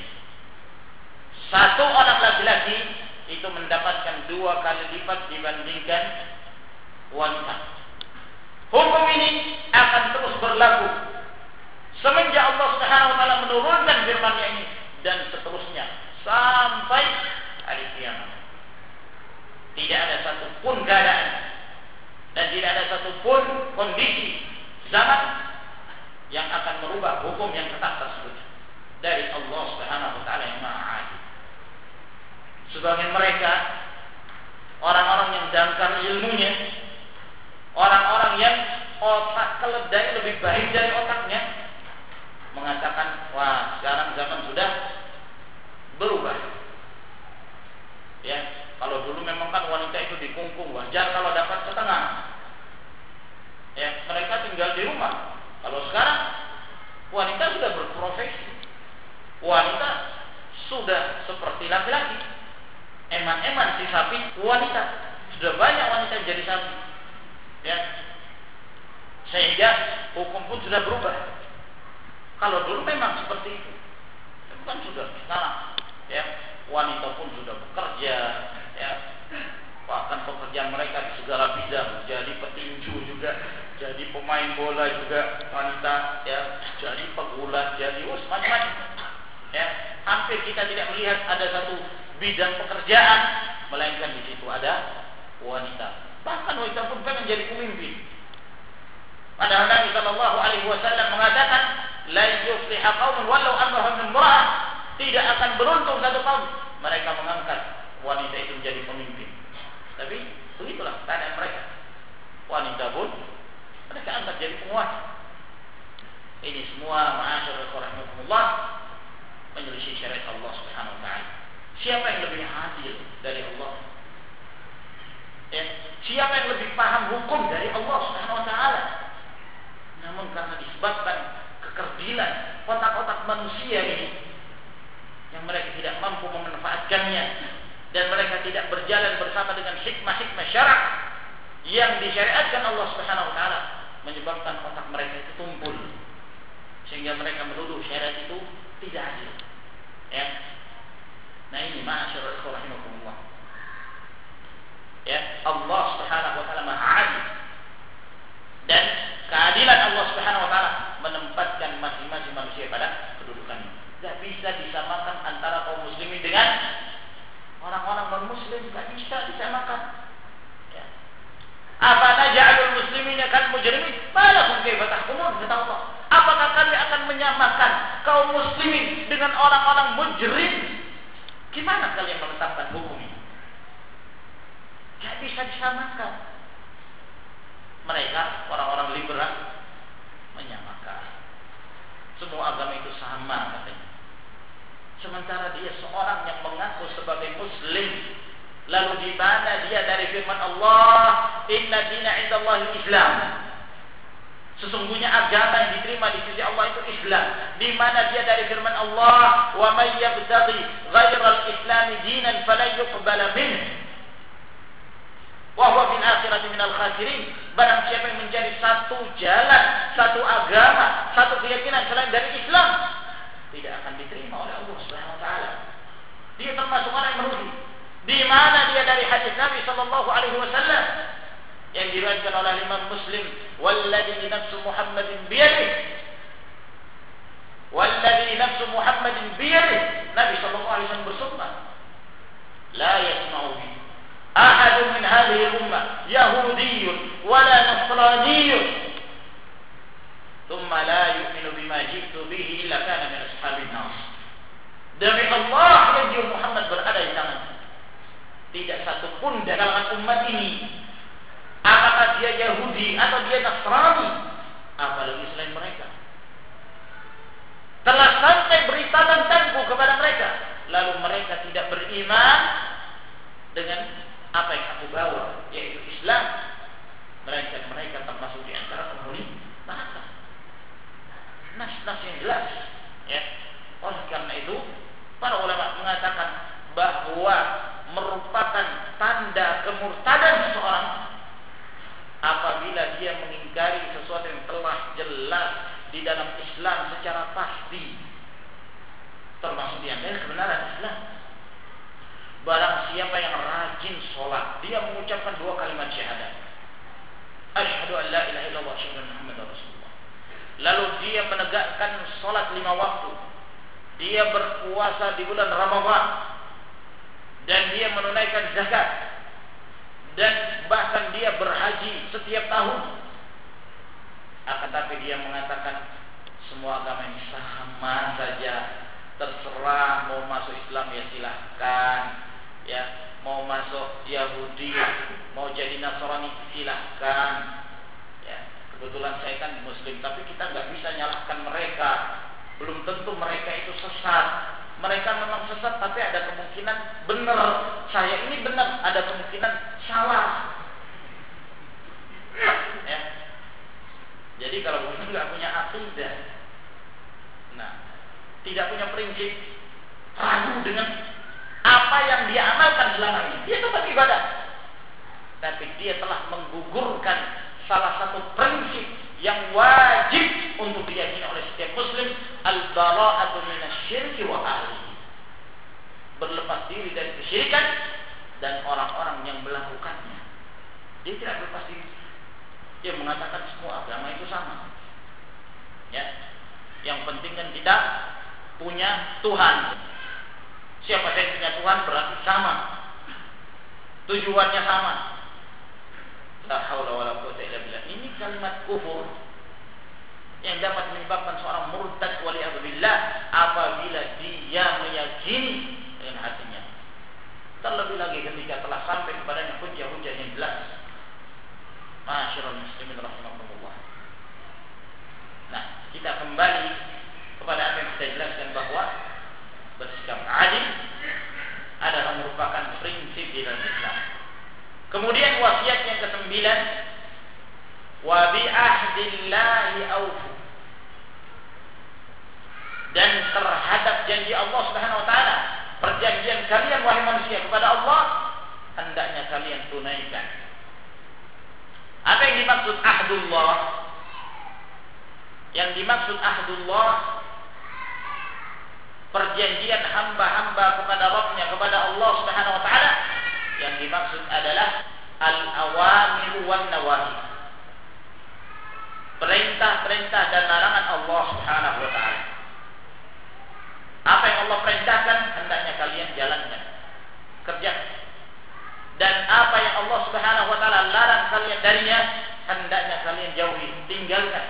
Satu orang laki-laki itu mendapatkan 2 kali lipat dibandingkan wanita. Hukum ini akan terus berlaku semenjak Allah Subhanahu wa ta'ala menurunkan firman-Nya ini dan seterusnya sampai hari kiamat. Tidak ada satupun keadaan dan tidak ada satupun kondisi zaman yang akan merubah hukum yang ketat tersebut dari Allah Subhanahu wa ta'ala yang Maha Adil. Sebagian mereka, orang-orang yang dangkal ilmunya, orang-orang yang otak keledai lebih baik dari otaknya, mengatakan, wah, sekarang zaman sudah berubah. Ya, kalau dulu memang kan wanita itu dikungkung, wajar kalau dapat setengah. Ya, mereka tinggal di rumah. Kalau sekarang wanita sudah berprofesi, wanita sudah seperti laki-laki. Eman-eman si sapi wanita, sudah banyak wanita yang jadi sapi. Ya, sehingga hukum pun sudah berubah. Kalau dulu memang seperti itu, kan sudah sekarang, ya, wanita pun sudah bekerja, ya, bahkan pekerjaan mereka di segala bidang, jadi petinju juga, jadi pemain bola juga wanita, ya, jadi pegulat, jadi macam-macam. Ya, hampir kita tidak melihat ada satu bidang pekerjaan melainkan di situ ada wanita. Bahkan wanita pun pengen jadi pemimpin. Padahal Nabi sallallahu alaihi wasallam mengatakan, la yuflihu qaumun walau amrahum imra'ah. Tidak akan beruntung satu kaum mereka mengangkat wanita itu menjadi pemimpin. Tapi begitulah keadaan mereka. Wanita pun mereka angkat jadi penguasa. Ini semua ma'asyiral rahimakumullah menyelisih syariat Allah Subhanahu wa ta'ala. Siapa yang lebih adil dari Allah? Ya, siapa yang lebih paham hukum dari Allah Subhanahu wa ta'ala? Namun karena disebabkan kekerdilan otak-otak manusia ini, yang mereka tidak mampu memanfaatkannya, dan mereka tidak berjalan bersama dengan hikmah-hikmah syarak yang disyariatkan Allah Subhanahu wa ta'ala, menyebabkan otak mereka itu tumpul, sehingga mereka menuduh syariat itu tidak adil. Ya. Nah, ini ma'asyiral ikhwan rahimakumullah. Ya, Allah Subhanahu wa ta'ala Maha Adil. Dan keadilan Allah Subhanahu wa ta'ala menempatkan masing-masing manusia pada kedudukannya. Tidak bisa disamakan antara kaum muslimin dengan orang-orang non-muslim, tidak bisa disamakan. Ya. Apa naj'alul muslimina kal mujrimin? Malakum kaifa tahkumun? Kata Allah. Apakah kalian akan menyamakan kaum muslimin dengan orang-orang mujrim? Gimana kalian menetapkan hukum ini? Tidak bisa disamakan. Mereka, orang-orang liberal, menyamakan. Semua agama itu sama katanya. Sementara dia seorang yang mengaku sebagai muslim, lalu di mana dia dari firman Allah, inna dina indallahi Islam. Sesungguhnya agama yang diterima di sisi Allah itu Islam, di mana dia dari firman Allah, wa may yabtaghi ghairal islami dinan falan yuqbala minhu wa huwa fil akhirati minal khasirin. Barang siapa yang mencari satu jalan, satu agama, satu keyakinan selain dari Islam, tidak akan diterima oleh Allah Subhanahu wa taala. Dia termasuk orang yang merugi. Di mana dia dari hadis Nabi sallallahu alaihi wasallam yang diriwayatkan oleh Imam Muslim, walladzi nafsu Muhammadin biyadihi, walladzi nafsu Muhammadin biyadihi, Nabi sallallahu alaihi wasallam bersumpah, la yasma'u bi ahadun min hadhihi al-ummah yahudiyyun wala nasraniyyun thumma la yu'minu bima ji'tu bihi illa kana min ashabin nar. Demi Allah yang dia Muhammad berada di tangan, tidak satu pun dalam umat ini, apakah dia Yahudi atau dia Nasrani, apalagi selain mereka, telah sampai berita tentangku kepada mereka, lalu mereka tidak beriman dengan apa yang aku bawa, yaitu Islam, melainkan mereka termasuk di antara penghuni neraka. Nas-nas yang jelas, ya. Oleh karena itu, para ulama mengatakan bahwa merupakan tanda kemurtadan seseorang apabila dia mengingkari sesuatu yang telah jelas di dalam Islam secara pasti, termasuk di antara kebenaran Islam. Barang siapa yang rajin sholat, dia mengucapkan 2 kalimat syahadat, asyhadu an la ilaha illallah wa asyhadu anna muhammadar rasulullah, lalu dia menegakkan sholat 5 waktu, dia berpuasa di bulan Ramadan, dan dia menunaikan zakat, dan bahkan dia berhaji setiap tahun, akan tapi dia mengatakan semua agama ini sama saja, terserah mau masuk Islam ya silahkan, ya mau masuk Yahudi, mau jadi Nasrani silahkan, ya kebetulan saya kan Muslim, tapi kita nggak bisa nyalahkan mereka, belum tentu mereka itu sesat. Mereka memang sesat, tapi ada kemungkinan benar. Saya ini benar, ada kemungkinan salah. Ya. Jadi kalau begitu nggak punya akidah, nah, tidak punya prinsip, ragu dengan apa yang dia amalkan selama ini. Dia tetap ibadah, tapi dia telah menggugurkan salah satu prinsip yang wajib untuk diyakini oleh setiap Muslim, al-bara'atu minasyirki wa ahlihi, berlepas diri dari kesyirikan dan orang-orang yang melakukannya. Dia tidak berlepas diri. Dia mengatakan semua agama itu sama. Ya, yang penting kan kita punya Tuhan. Siapa yang punya Tuhan berarti sama, tujuannya sama. La haula wala quwwata illa billah. Ini kalimat kufur yang dapat menyebabkan seorang murtad waliyadzubillah apabila dia meyakini dengan hatinya. Terlebih lagi ketika telah sampai kepadanya hujah-hujah yang jelas. Ma'asyiral muslimin rahimakumullah. Nah, kita kembali kepada apa yang kita jelaskan bahwa bersikap adil adalah merupakan prinsip di dalam Islam. Kemudian wasiat yang ke-9, wa bi ahdillahi aufu, dan terhadap janji Allah Subhanahu wa taala, perjanjian kalian wahai manusia kepada Allah hendaknya kalian tunaikan. Apa yang dimaksud ahdullah? Yang dimaksud ahdullah, perjanjian hamba-hamba kepada Rabbnya, kepada Allah Subhanahu wa taala, yang dimaksud adalah al-awamir wan nawahi, perintah-perintah dan larangan Allah Subhanahu wa taala. Apa yang Allah perintahkan hendaknya kalian jalankan, kerjakan. Dan apa yang Allah Subhanahu wa taala larang kalian darinya hendaknya kalian jauhi, tinggalkan.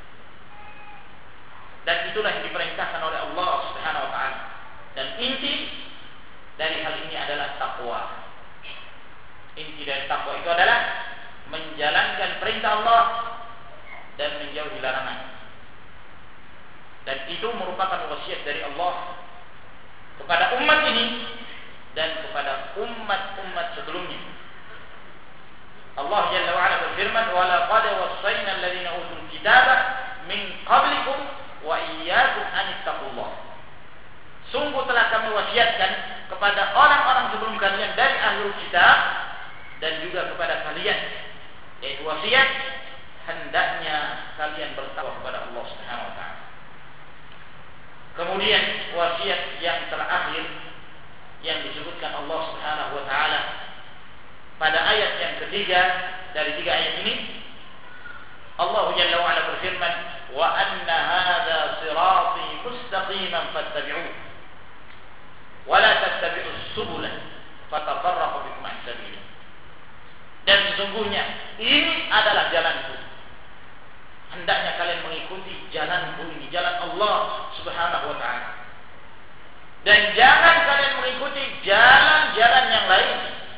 Dan itulah yang diperintahkan oleh Allah Subhanahu wa taala. Dan inti dari hal ini adalah takwa. Inti dari takwa itu adalah menjalankan perintah Allah dan menjauhi larangan. Dan itu merupakan wasiat dari Allah kepada umat ini dan kepada umat-umat sebelumnya. Allah Jalla wa Ala berfirman, "Wa laqad wassayna alladziina utul kitaba min qablikum wa iyyakum an ittaqullah." Sungguh telah kami wasiatkan kepada orang-orang sebelum kalian dari ahlul kitab dan juga kepada kalian, yaitu wasiat hendaknya kalian bertakwa kepada Allah Subhanahu wa taala. Kemudian wasiat yang terakhir yang disebutkan Allah Subhanahu wa taala pada ayat yang ketiga dari 3 ayat ini, Allah Jalla wa Ala berfirman, "Wa anna hadza sirati mustaqiman fattabi'uhu wa la tattabi'us subula fatafarraqu bikum an sabilihi." Dan sesungguhnya ini adalah jalanku. Hendaknya kalian mengikuti jalanku ini, jalan Allah Subhanahu wa taala. Dan jangan kalian mengikuti jalan-jalan yang lain.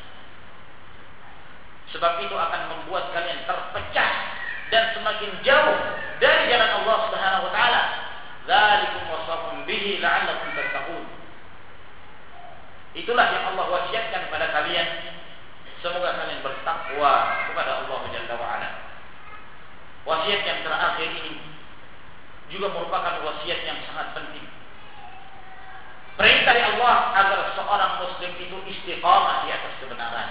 Sebab itu akan membuat kalian terpecah dan semakin jauh dari jalan Allah Subhanahu wa taala. Dzalikum wasaqum bihi la'allakum tattaqun. Itulah yang Allah wasiatkan kepada kalian. Semoga kalian bertakwa kepada Allah Jalla wa Ala. Wasiat yang terakhir ini juga merupakan wasiat yang sangat penting. Perintah dari Allah agar seorang muslim itu istiqamah di atas kebenaran,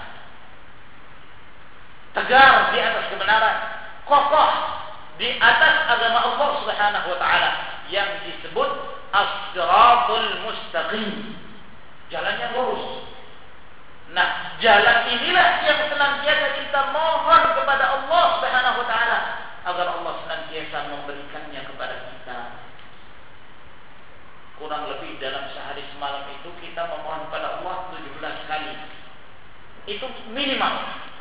tegar di atas kebenaran, kokoh di atas agama Allah Subhanahu wa taala yang disebut as-siratul mustaqim, jalan yang lurus. Nah, jalan inilah yang senantiasa kita mohon kepada Allah Subhanahu wa taala agar Allah senantiasa memberikannya kepada kita. Kurang lebih dalam sehari semalam itu kita memohon kepada Allah 17 kali. Itu minimal.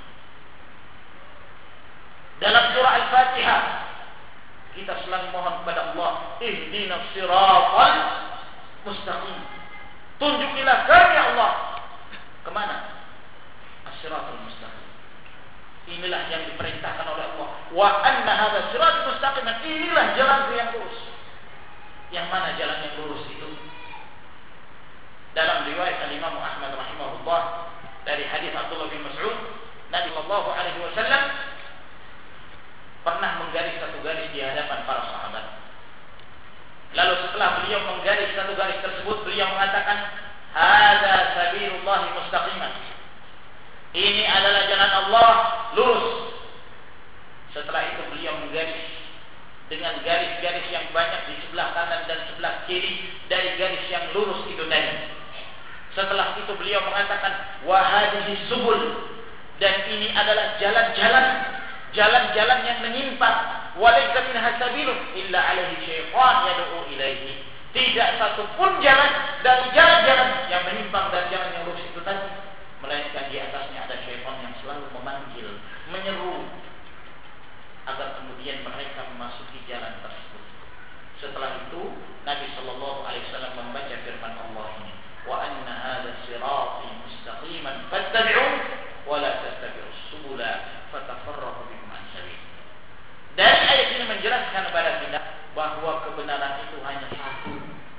Dalam surah Al-Fatihah kita selalu mohon kepada Allah, ihdinas siratal mustaqim. Tunjukilah kami ya Allah kemana? As-siratal mustaqim. Inilah yang diperintahkan oleh Allah. Wa anna hadza siratal mustaqim. Inilah jalan yang lurus. Yang mana jalan yang lurus itu? Dalam riwayat Imam Ahmad rahimahullah dari hadis Abdullah bin Mas'ud, Nabi sallallahu alaihi wasallam pernah menggaris satu garis di hadapan para sahabat. Lalu setelah beliau menggaris satu garis tersebut, beliau mengatakan, "Hadza sabilullah mustaqiman." Ini adalah jalan Allah lurus. Setelah itu beliau menggaris dengan garis-garis yang banyak di sebelah kanan dan sebelah kiri dari garis yang lurus itu tadi. Setelah itu beliau mengatakan, "Wa hadhihi subul." Dan ini adalah jalan-jalan, jalan-jalan yang menyimpang. "Wa laysa minha sabilun illa 'alaihi syaitan yad'u ilaihi." Tidak satu pun jalan dari jalan-jalan yang menyimpang dan jalan yang lurus itu tadi, melainkan di atasnya ada syaitan yang selalu memanggil, menyeru agar kemudian mereka memasuki jalan tersebut. Setelah itu Nabi sallallahu alaihi wasallam membaca firman Allah ini, "Wa anna hadza sirati mustaqiman fattabi'uhu wa la tattabi'us subula fatafarraqu bikum an sabilihi." Dari ayat ini menjelaskan kepada kita bahwa kebenaran itu hanya satu.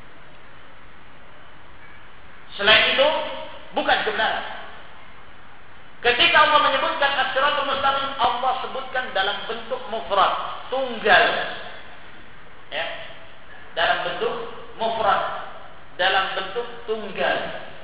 Selain itu bukan kebenaran. Ketika Allah menyebutkan as-siratul mustaqim, Allah sebutkan dalam bentuk mufrad, tunggal. Ya. Dalam bentuk mufrad, dalam bentuk tunggal.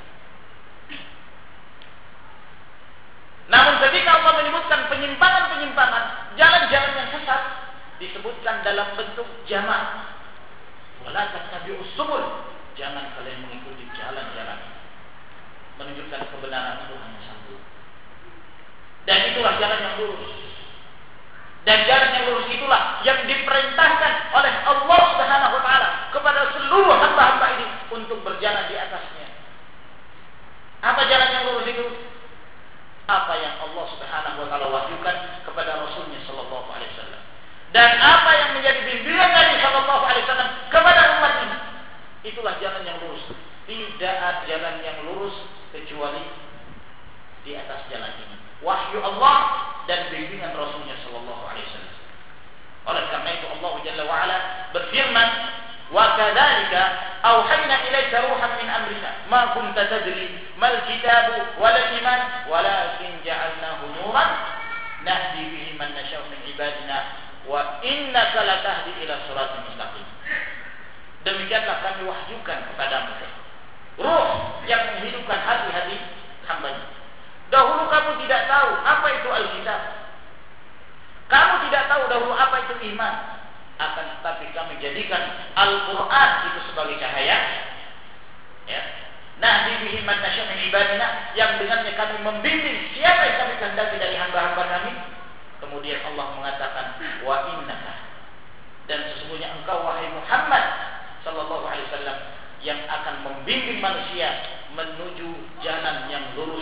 Namun ketika Allah menyebutkan penyimpangan-penyimpangan, jalan-jalan yang sesat, disebutkan dalam bentuk jamak. Wala tattabi'us subul. Jangan kalian mengikuti jalan-jalan. Menunjukkan kebenaran itu hanya satu. Dan itulah jalan yang lurus. Dan jalan yang lurus itulah yang diperintahkan oleh Allah Subhanahu wa taala kepada seluruh hamba-hamba ini untuk berjalan di atasnya. Apa jalan yang lurus itu? Apa yang Allah Subhanahu wa taala wahyukan kepada Rasulnya sallallahu alaihi wasallam. Dan apa yang menjadi bimbingan Nabi sallallahu alaihi wasallam kepada umat ini. Itulah jalan yang lurus. Tidak ada jalan yang lurus kecuali di atas jalan ini. Wahyu Allah dan bimbingan Rasulnya sallallahu alaihi wasallam. Oleh karena itu Allah Jalla wa Ala berfirman, "Wa kadzalika auhayna ilaika ruhan min amrina ma kunta tadri mal kitabu wal iman walakin ja'alnahu nuran nahdi bihi man nasha'u min ibadina wa innaka latahdi ila siratal mustaqim. Demikianlah kami wahyukan kepadamu ruh yang menghidupkan hati-hati hamba-Nya. Dahulu kamu tidak tahu apa itu Alkitab. Kamu tidak tahu dahulu apa itu iman. Akan tetapi kami jadikan Al-Quran itu sebagai cahaya. Ya. Nahdi bihi man nasha'u min ibadina, yang dengannya kami membimbing siapa yang kami kehendaki dari hamba-hamba kami. Kemudian Allah mengatakan wa innaka, dan sesungguhnya engkau wahai Muhammad sallallahu alaihi wasallam yang akan membimbing manusia menuju jalan yang lurus.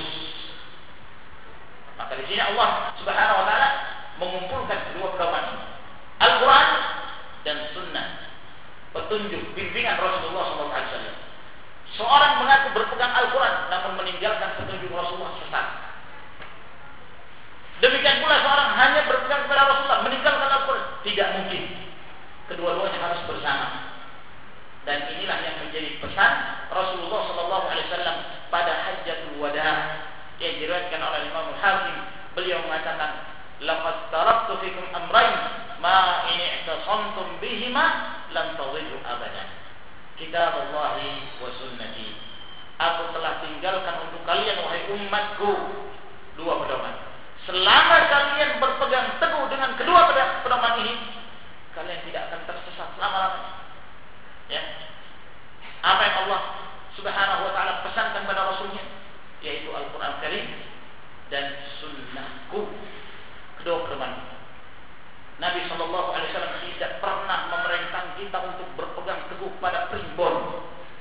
Maka di sini Allah Subhanahu wa taala mengumpulkan kedua pedoman ini, Al-Quran dan Sunnah, petunjuk bimbingan Rasulullah sallallahu alaihi wasallam. Seorang mengaku berpegang Al-Quran namun meninggalkan petunjuk Rasulullah sesat. Demikian pula seorang hanya berpegang kepada Rasulullah meninggalkan Al-Quran, tidak mungkin. Kedua-duanya harus bersama. Dan inilah yang menjadi pesan Rasulullah sallallahu alaihi wasallam pada Hajjatul Wada yang diriwayatkan oleh Imam Al-Hakim. Beliau mengatakan, "Laqad taraktu fikum amrayn ma in i'tasamtum bihima lam tadhillu abadan. Kitab Allah wa sunnati." Aku telah tinggalkan untuk kalian wahai umatku dua pedoman. Selama kalian berpegang teguh dengan kedua pedoman ini, kalian tidak akan tersesat selama-lamanya. Ya. Apa yang Allah Subhanahu wa taala pesankan kepada Rasulnya, yaitu Al-Quran Karim dan Sunnahku, kedua pedoman. Nabi sallallahu alaihi wasallam tidak pernah memerintahkan kita untuk berpegang teguh pada primbon.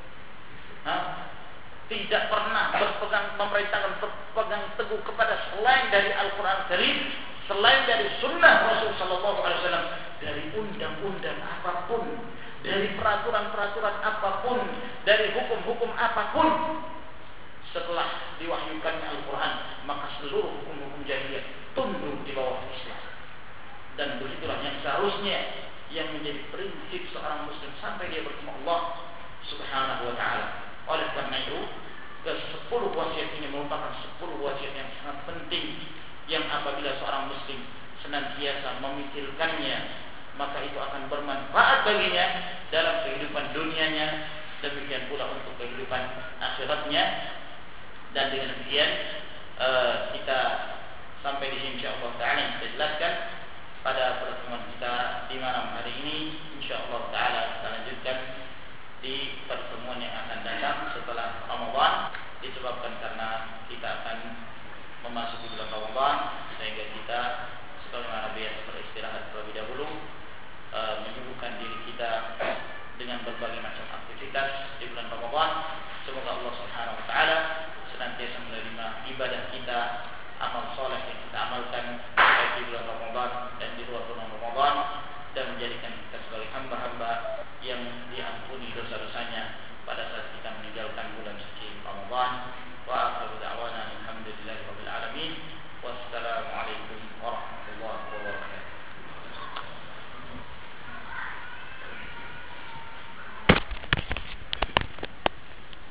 Tidak pernah memerintahkan berpegang teguh kepada selain dari Al-Quran Karim, selain dari Sunnah Rasul sallallahu alaihi wasallam, dari undang-undang apapun, dari peraturan-peraturan apapun, dari hukum-hukum apapun. Setelah diwahyukannya Al-Quran, maka seluruh hukum-hukum jahiliyah tunduk di bawah Islam. Dan begitulah yang seharusnya yang menjadi prinsip seorang muslim sampai dia bertemu Allah Subhanahu wa taala. Oleh karena itu, ke-10 wasiat ini merupakan 10 wasiat yang sangat penting, yang apabila seorang muslim senantiasa memikirkannya, maka itu akan bermanfaat baginya dalam kehidupan dunianya, demikian pula untuk kehidupan akhiratnya. Dan dengan demikian kita sampai di sini insyaallah taala yang kita jelaskan pada pertemuan kita di malam hari ini. Insyaallah taala kita lanjutkan di pertemuan yang akan datang setelah Ramadan, disebabkan karena kita akan memasuki bulan Ramadan, sehingga kita sebagaimana biasa beristirahat terlebih dahulu, menyibukkan diri kita dengan berbagai macam aktivitas di bulan Ramadan. Semoga Allah Subhanahu wa taala senantiasa menerima ibadah kita, amal soleh yang kita amalkan baik di bulan Ramadan dan di luar bulan Ramadan, dan menjadikan kita sebagai hamba-hamba yang diampuni dosa-dosanya pada saat kita meninggalkan bulan suci Ramadan.